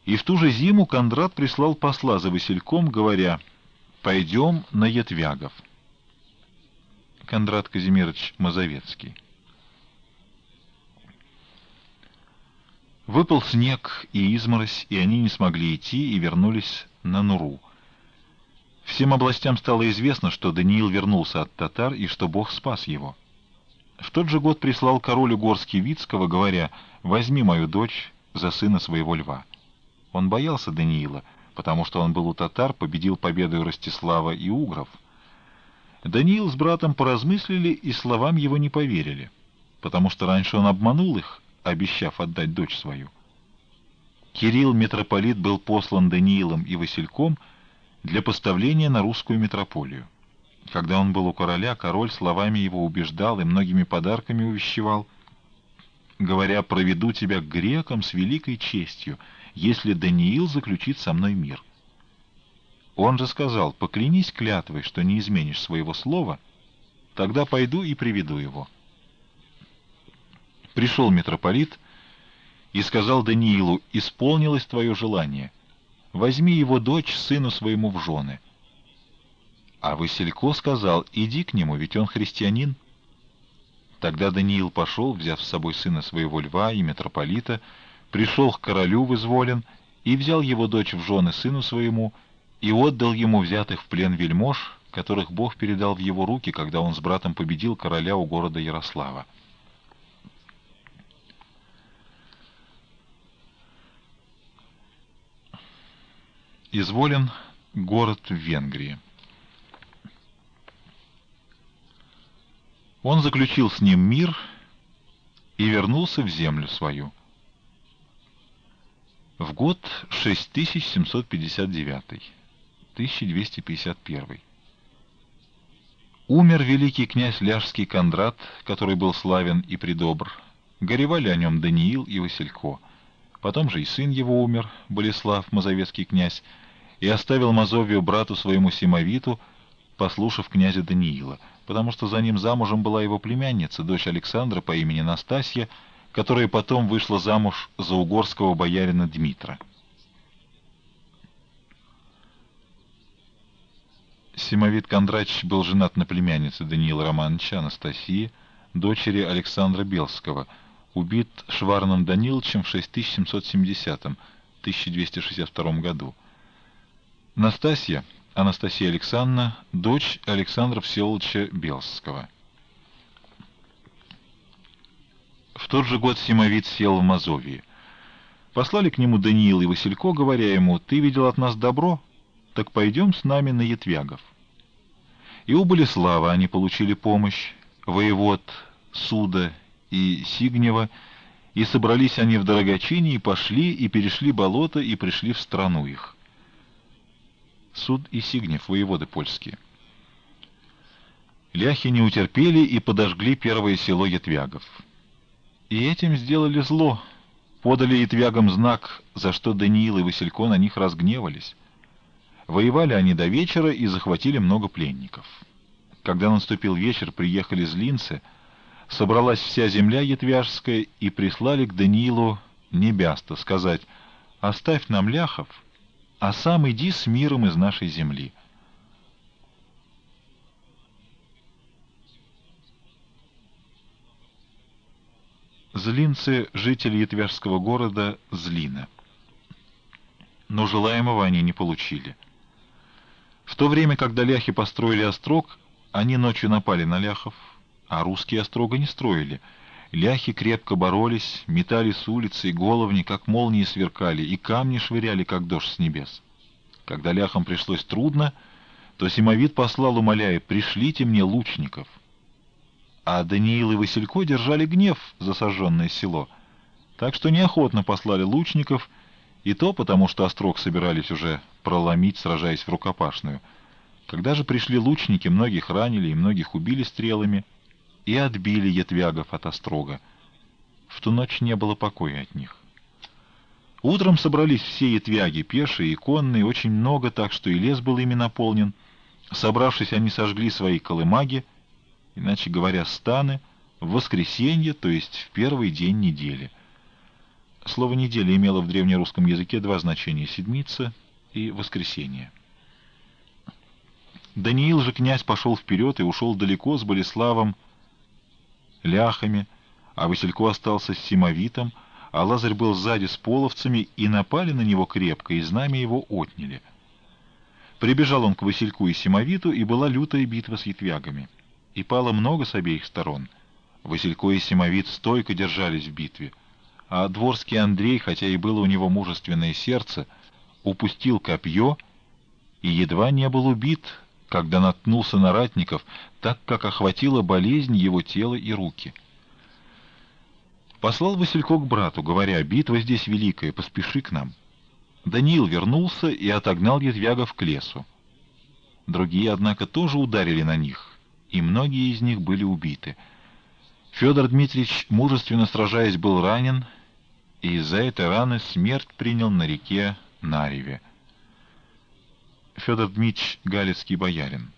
И в ту же зиму Кондрат прислал посла за Васильком, говоря: «Пойдем на Ятвягов». Кондрат Казимирович Мазовецкий. Выпал снег и изморозь, и они не смогли идти и вернулись на Нуру. Всем областям стало известно, что Даниил вернулся от татар и что Бог спас его. В тот же год прислал король угорский Вицкого, говоря: «Возьми мою дочь за сына своего льва». Он боялся Даниила, потому что он был у татар, победил победою Ростислава и угров. Даниил с братом поразмыслили и словам его не поверили, потому что раньше он обманул их, обещав отдать дочь свою. Кирилл, митрополит, был послан Даниилом и Васильком для поставления на русскую митрополию. Когда он был у короля, король словами его убеждал и многими подарками увещевал, говоря: «Проведу тебя к грекам с великой честью, если Даниил заключит со мной мир». Он же сказал: «Поклянись клятвой, что не изменишь своего слова, тогда пойду и приведу его». Пришел митрополит и сказал Даниилу: «Исполнилось твое желание, возьми его дочь сыну своему в жены». А Василько сказал: «Иди к нему, ведь он христианин». Тогда Даниил пошел, взяв с собой сына своего льва и митрополита, пришел к королю в Изволин и взял его дочь в жены сыну своему и отдал ему взятых в плен вельмож, которых Бог передал в его руки, когда он с братом победил короля у города Ярослава. Изволин — город в Венгрии. Он заключил с ним мир и вернулся в землю свою. В год 6759, 1251. Умер великий князь ляжский Кондрат, который был славен и предобр. Горевали о нем Даниил и Василько. Потом же и сын его умер, Болеслав, мазовецкий князь, и оставил Мазовию брату своему Симовиту, послушав князя Даниила, потому что за ним замужем была его племянница, дочь Александра по имени Настасья, которая потом вышла замуж за угорского боярина Дмитра. Симовит Кондрач был женат на племяннице Даниила Романовича, Анастасии, дочери Александра Белского, убит Шварном Даниловичем в 6770-1262 году. Настасья, Анастасия Александровна, дочь Александра Всеволодовича Белского. В тот же год Симовит сел в Мазовии. Послали к нему Даниил и Василько, говоря ему: «Ты видел от нас добро, так пойдем с нами на Ятвягов». И у Болеслава они получили помощь, воевод Суда и Сигнева, и собрались они в Дорогочине, и пошли, и перешли болото, и пришли в страну их. Суд и Сигнев, воеводы польские. Ляхи не утерпели и подожгли первое село Ятвягов. И этим сделали зло, подали ятвягам знак, за что Даниил и Василько на них разгневались. Воевали они до вечера и захватили много пленников. Когда наступил вечер, приехали злинцы, собралась вся земля ятвяжская и прислали к Даниилу небяста сказать: «Оставь нам ляхов, а сам иди с миром из нашей земли». Злинцы — жители ятвяжского города Злина. Но желаемого они не получили. В то время, когда ляхи построили острог, они ночью напали на ляхов, а русские острога не строили. Ляхи крепко боролись, метали с улицы, и головни, как молнии, сверкали, и камни швыряли, как дождь с небес. Когда ляхам пришлось трудно, то Симовит послал, умоляя: «Пришлите мне лучников». А Даниил и Василько держали гнев за сожженное село, так что неохотно послали лучников, и то потому, что острог собирались уже проломить, сражаясь в рукопашную. Когда же пришли лучники, многих ранили и многих убили стрелами, и отбили ятвягов от острога. В ту ночь не было покоя от них. Утром собрались все ятвяги, пешие и конные, очень много, так что и лес был ими наполнен. Собравшись, они сожгли свои колымаги, иначе говоря, станы, в воскресенье, то есть в первый день недели. Слово «неделя» имело в древнерусском языке два значения — седмица и воскресенье. Даниил же князь пошел вперед и ушел далеко с Болеславом, ляхами, а Василько остался с Симовитом, а Лазарь был сзади с половцами, и напали на него крепко, и знамя его отняли. Прибежал он к Васильку и Симовиту, и была лютая битва с ятвягами. И пало много с обеих сторон. Василько и Симовит стойко держались в битве, а дворский Андрей, хотя и было у него мужественное сердце, упустил копье и едва не был убит, когда наткнулся на ратников, так как охватила болезнь его тело и руки. Послал Василько к брату, говоря: «Битва здесь великая, поспеши к нам». Даниил вернулся и отогнал ятвягов к лесу. Другие, однако, тоже ударили на них, и многие из них были убиты. Федор Дмитриевич, мужественно сражаясь, был ранен, и из-за этой раны смерть принял на реке Нареве. Федор Дмитрич — галицкий боярин.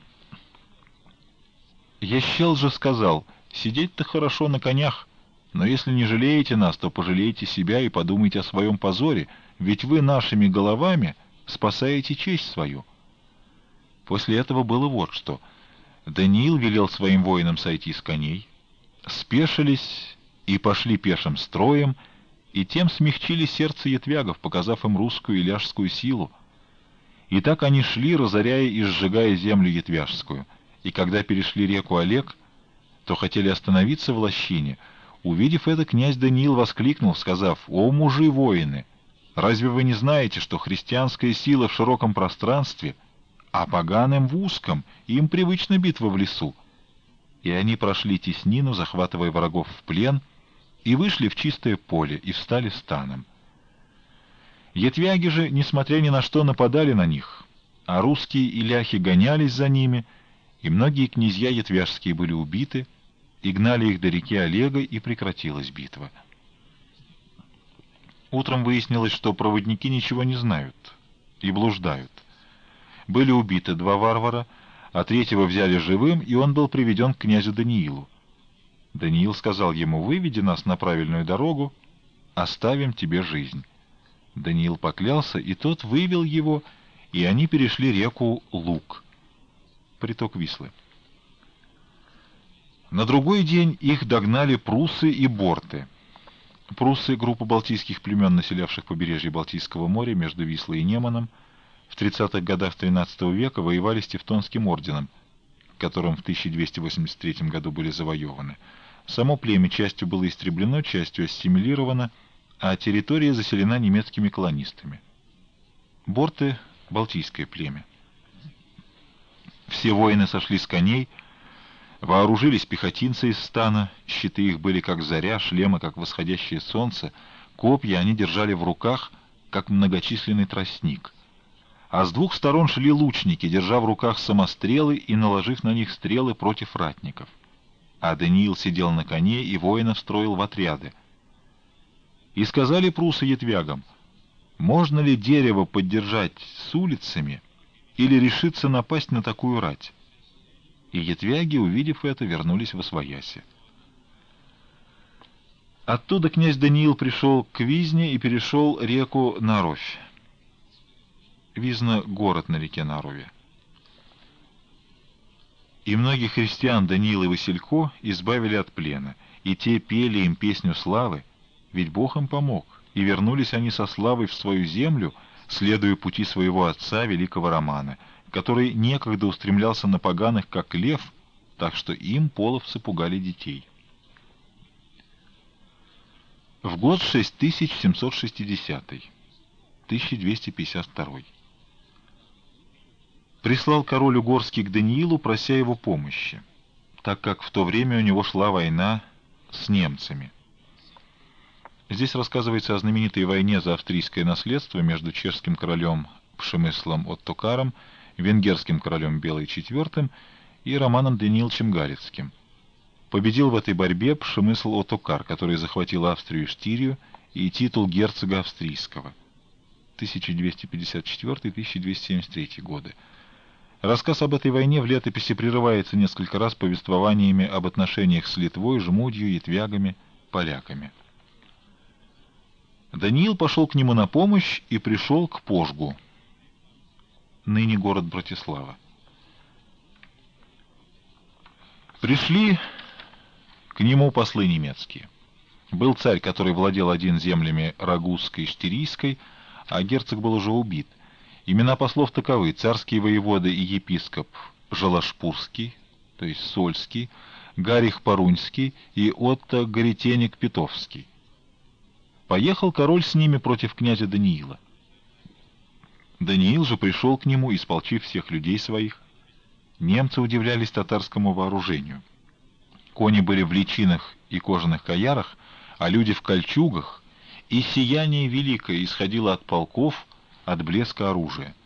Ещел же сказал: «Сидеть-то хорошо на конях, но если не жалеете нас, то пожалейте себя и подумайте о своем позоре, ведь вы нашими головами спасаете честь свою». После этого было вот что. Даниил велел своим воинам сойти с коней, спешились и пошли пешим строем, и тем смягчили сердце ятвягов, показав им русскую и ляжскую силу. И так они шли, разоряя и сжигая землю ятвяжскую. И когда перешли реку Олег, то хотели остановиться в лощине. Увидев это, князь Даниил воскликнул, сказав: «О, мужи-воины! Разве вы не знаете, что христианская сила в широком пространстве, а поганым в узком, и им привычна битва в лесу?» И они прошли теснину, захватывая врагов в плен, и вышли в чистое поле, и встали станом. Ятвяги же, несмотря ни на что, нападали на них, а русские и ляхи гонялись за ними, и многие князья ятвяжские были убиты, и гнали их до реки Олега, и прекратилась битва. Утром выяснилось, что проводники ничего не знают и блуждают. Были убиты два варвара, а третьего взяли живым, и он был приведен к князю Даниилу. Даниил сказал ему: «Выведи нас на правильную дорогу, оставим тебе жизнь». Даниил поклялся, и тот вывел его, и они перешли реку Луг, приток Вислы. На другой день их догнали пруссы и борты. Пруссы — группа балтийских племен, населявших побережье Балтийского моря между Вислой и Неманом, в 30-х годах XIII века воевали с Тевтонским орденом, которым в 1283 году были завоеваны. Само племя частью было истреблено, частью ассимилировано, а территория заселена немецкими колонистами. Борты — балтийское племя. Все воины сошли с коней, вооружились пехотинцы из стана, щиты их были как заря, шлемы как восходящее солнце, копья они держали в руках, как многочисленный тростник. А с двух сторон шли лучники, держа в руках самострелы и наложив на них стрелы против ратников. А Даниил сидел на коне и воинов строил в отряды. И сказали пруссы ятвягам: «Можно ли дерево поддержать с улицами или решиться напасть на такую рать?» И ятвяги, увидев это, вернулись восвояси. Оттуда князь Даниил пришел к Визне и перешел реку Наровь. Визна — город на реке Нарове. И многих христиан Даниил и Василько избавили от плена, и те пели им песню славы, ведь Бог им помог, и вернулись они со славой в свою землю, следуя пути своего отца, великого Романа, который некогда устремлялся на поганых, как лев, так что им половцы пугали детей. В год 6760, 1252, прислал король угорский к Даниилу, прося его помощи, так как в то время у него шла война с немцами. Здесь рассказывается о знаменитой войне за австрийское наследство между чешским королем Пшемыслом Оттокаром, венгерским королем Белой IV и Романом Данииловичем Галицким. Победил в этой борьбе Пшемысл Оттокар, который захватил Австрию и Штирию и титул герцога австрийского. 1254-1273 годы. Рассказ об этой войне в летописи прерывается несколько раз повествованиями об отношениях с Литвой, Жмудью, ятвягами, поляками. Даниил пошел к нему на помощь и пришел к Пожгу, ныне город Братислава. Пришли к нему послы немецкие. Был царь, который владел один землями Рагузской и Штирийской, а герцог был уже убит. Имена послов таковы: царский воевода и епископ Жалашпурский, то есть Сольский, Гарих Парунский и Отто Горетеник Питовский. Поехал король с ними против князя Даниила. Даниил же пришел к нему, исполчив всех людей своих. Немцы удивлялись татарскому вооружению. Кони были в личинах и кожаных каярах, а люди в кольчугах, и сияние великое исходило от полков, от блеска оружия.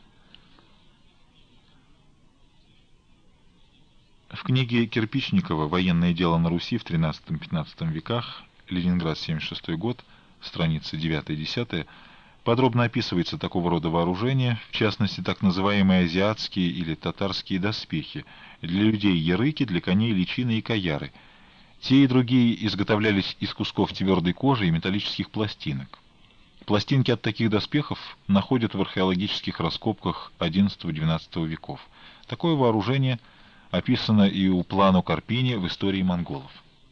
В книге Кирпичникова «Военное дело на Руси в XIII-XV веках», Ленинград, 76 год, страницы 9-10, подробно описывается такого рода вооружение, в частности, так называемые азиатские или татарские доспехи, для людей ярыки, для коней личины и каяры. Те и другие изготовлялись из кусков твердой кожи и металлических пластинок. Пластинки от таких доспехов находят в археологических раскопках XI-XII веков. Такое вооружение описано и у Плано Карпини в истории монголов.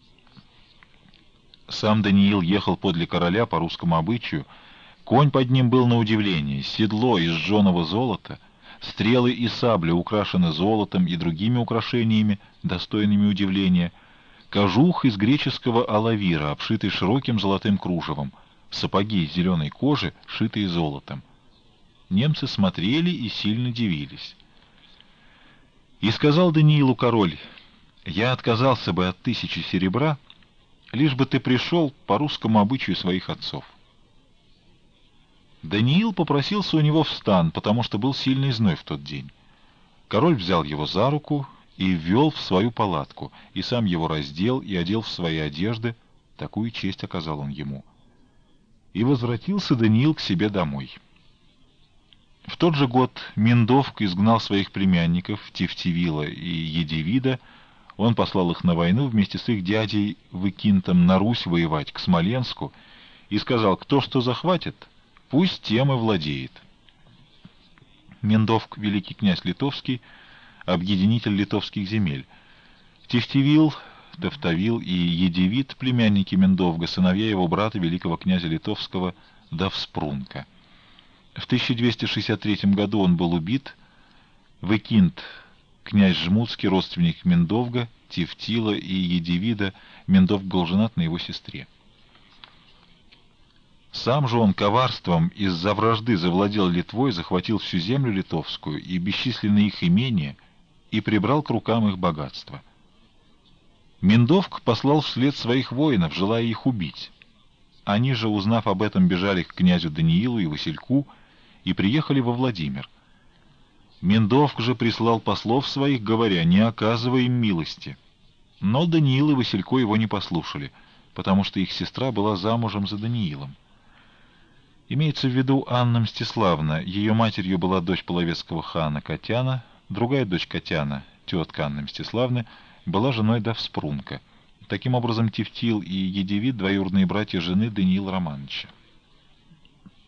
Сам Даниил ехал подле короля по русскому обычаю. Конь под ним был на удивление, седло из жженого золота, стрелы и сабли украшены золотом и другими украшениями, достойными удивления, кожух из греческого алавира, обшитый широким золотым кружевом, сапоги из зеленой кожи, шитые золотом. Немцы смотрели и сильно дивились. И сказал Даниилу король: «Я отказался бы от 1000 серебра, лишь бы ты пришел по русскому обычаю своих отцов». Даниил попросился у него в стан, потому что был сильный зной в тот день. Король взял его за руку и ввел в свою палатку, и сам его раздел и одел в свои одежды, такую честь оказал он ему. И возвратился Даниил к себе домой. В тот же год Миндовк изгнал своих племянников Тевтевила и Едивида. Он послал их на войну вместе с их дядей Выкинтом на Русь воевать, к Смоленску, и сказал: кто что захватит, пусть тем и владеет. Миндовк — великий князь литовский, объединитель литовских земель. Тевтевил, Тавтовил и Едивид — племянники Миндовга, сыновья его брата, великого князя литовского Давспрунка. В 1263 году он был убит. Выкинт, князь Жмутский, родственник Миндовга, Тевтила и Едивида, Миндовг был женат на его сестре. Сам же он коварством из-за вражды завладел Литвой, захватил всю землю литовскую и бесчисленные их имения, и прибрал к рукам их богатства. Миндовг послал вслед своих воинов, желая их убить. Они же, узнав об этом, бежали к князю Даниилу и Васильку и приехали во Владимир. Миндовг же прислал послов своих, говоря: не оказывай им милости. Но Даниил и Василько его не послушали, потому что их сестра была замужем за Даниилом. Имеется в виду Анна Мстиславна. Ее матерью была дочь половецкого хана Катяна, другая дочь Катяна, тетка Анны Мстиславны, была женой Давспрунка. Таким образом, Тевтил и Едивид — двоюродные братья жены Даниила Романовича.